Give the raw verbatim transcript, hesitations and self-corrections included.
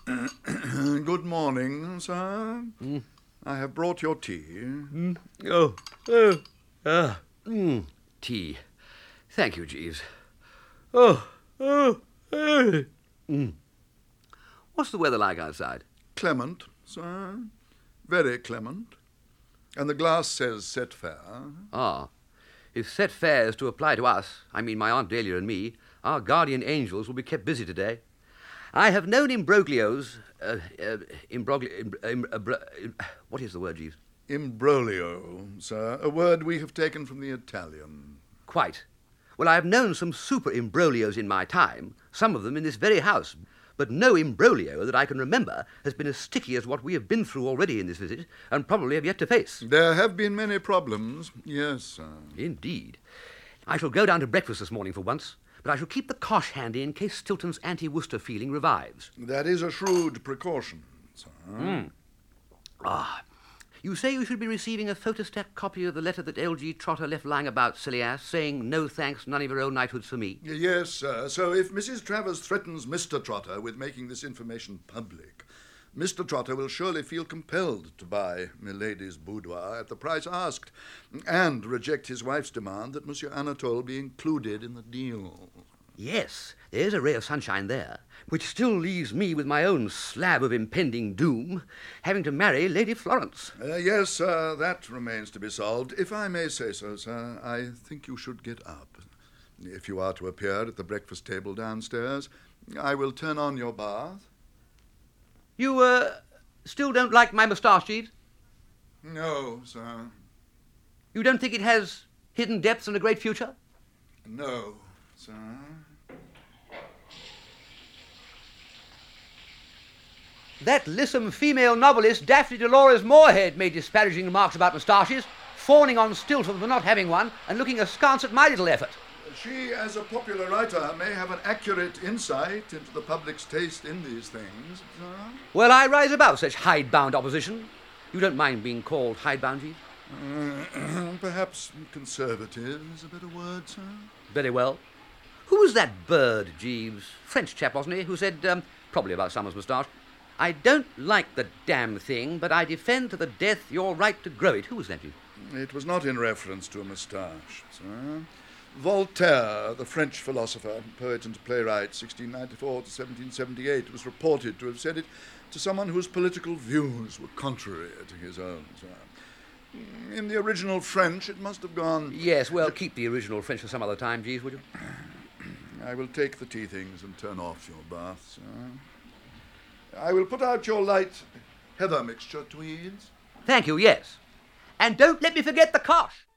Good morning, sir. Mm. I have brought your tea. Mm. Oh, oh, ah, mm. Tea. Thank you, Jeeves. Oh, oh, oh. Mm. What's the weather like outside? Clement, sir. Very clement. And the glass says set fair. Ah. If set fair is to apply to us, I mean my Aunt Dahlia and me, our guardian angels will be kept busy today. I have known imbroglios... Uh, uh, imbroglio... Im, im, uh, bro, im, what is the word, Jeeves? Imbroglio, sir. A word we have taken from the Italian. Quite. Well, I have known some super imbroglios in my time, some of them in this very house, but no imbroglio that I can remember has been as sticky as what we have been through already in this visit, and probably have yet to face. There have been many problems, yes, sir. Indeed. I shall go down to breakfast this morning for once, but I shall keep the cosh handy in case Stilton's anti-Worcester feeling revives. That is a shrewd precaution, sir. Mm. Ah, you say you should be receiving a photostat copy of the letter that L G Trotter left lying about, silly ass, saying, "No thanks, none of your own knighthoods for me." Yes, sir. So if Missus Travers threatens Mister Trotter with making this information public, Mister Trotter will surely feel compelled to buy Milady's boudoir at the price asked, and reject his wife's demand that Monsieur Anatole be included in the deal. Yes, there's a ray of sunshine there, which still leaves me with my own slab of impending doom, having to marry Lady Florence. Uh, yes, sir, that remains to be solved. If I may say so, sir, I think you should get up. If you are to appear at the breakfast table downstairs, I will turn on your bath. You, uh, still don't like my moustache, Jeeves? No, sir. You don't think it has hidden depths and a great future? No, sir. That lissom female novelist Daphne Dolores Moorhead made disparaging remarks about moustaches, fawning on Stilton for not having one, and looking askance at my little effort. She, as a popular writer, may have an accurate insight into the public's taste in these things, sir. Well, I rise above such hidebound opposition. You don't mind being called hidebound, Jeeves? Uh, perhaps conservative is a better word, sir. Very well. Who was that bird, Jeeves? French chap, wasn't he, who said, um, probably about Summer's moustache, "I don't like the damn thing, but I defend to the death your right to grow it." Who was that, Jeeves? It was not in reference to a moustache, sir. Voltaire, the French philosopher, poet and playwright, sixteen ninety-four to seventeen seventy-eight, was reported to have said it to someone whose political views were contrary to his own, sir. In the original French, it must have gone... Yes, well, keep the original French for some other time, Jeeves, would you? I will take the tea things and turn off your bath, sir. I will put out your light heather mixture, Tweeds. Thank you, yes. And don't let me forget the cosh.